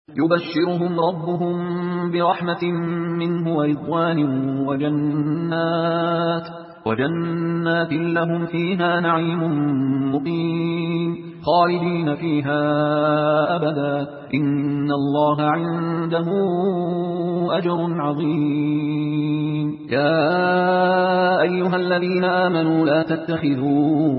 يبشرهم ربهم برحمة منه ورضوان وجنات لهم فيها نعيم مقيم خالدين فيها أبدا إن الله عنده أجر عظيم. يا أيها الذين آمنوا لا تتخذوا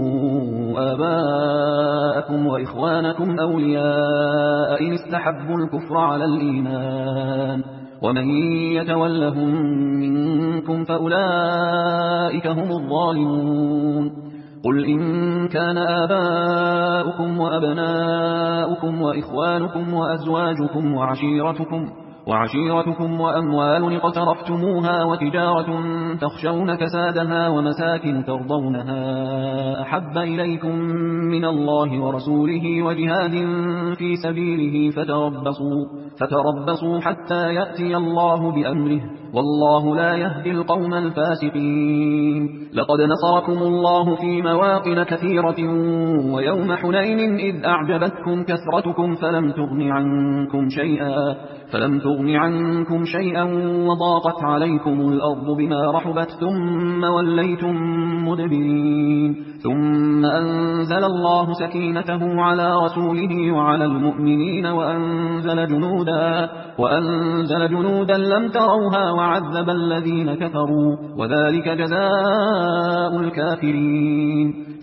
آباءكم وإخوانكم أولياء إن استحبوا الكفر على الإيمان ومن يتولهم منكم فأولئك هم الظالمون. قل إن كان آباؤكم وأبناؤكم وإخوانكم وأزواجكم وعشيرتكم وأموال اقترفتموها وتجارة تخشون كسادها ومساكن ترضونها أحب إليكم من الله ورسوله وجهاد في سبيله فتربصوا حتى يأتي الله بأمره والله لا يهدي القوم الفاسقين. لقد نصركم الله في مواطن كثيرة ويوم حنين إذ أعجبتكم كثرتكم فلم تغن عنكم شيئا وضاقت عليكم الأرض بما رحبت ثم وليتم مدبرين. ثم أنزل الله سكينته على رسوله وعلى المؤمنين وأنزل جنودا لم تروها وعذب الذين كفروا وذلك جزاء الكافرين.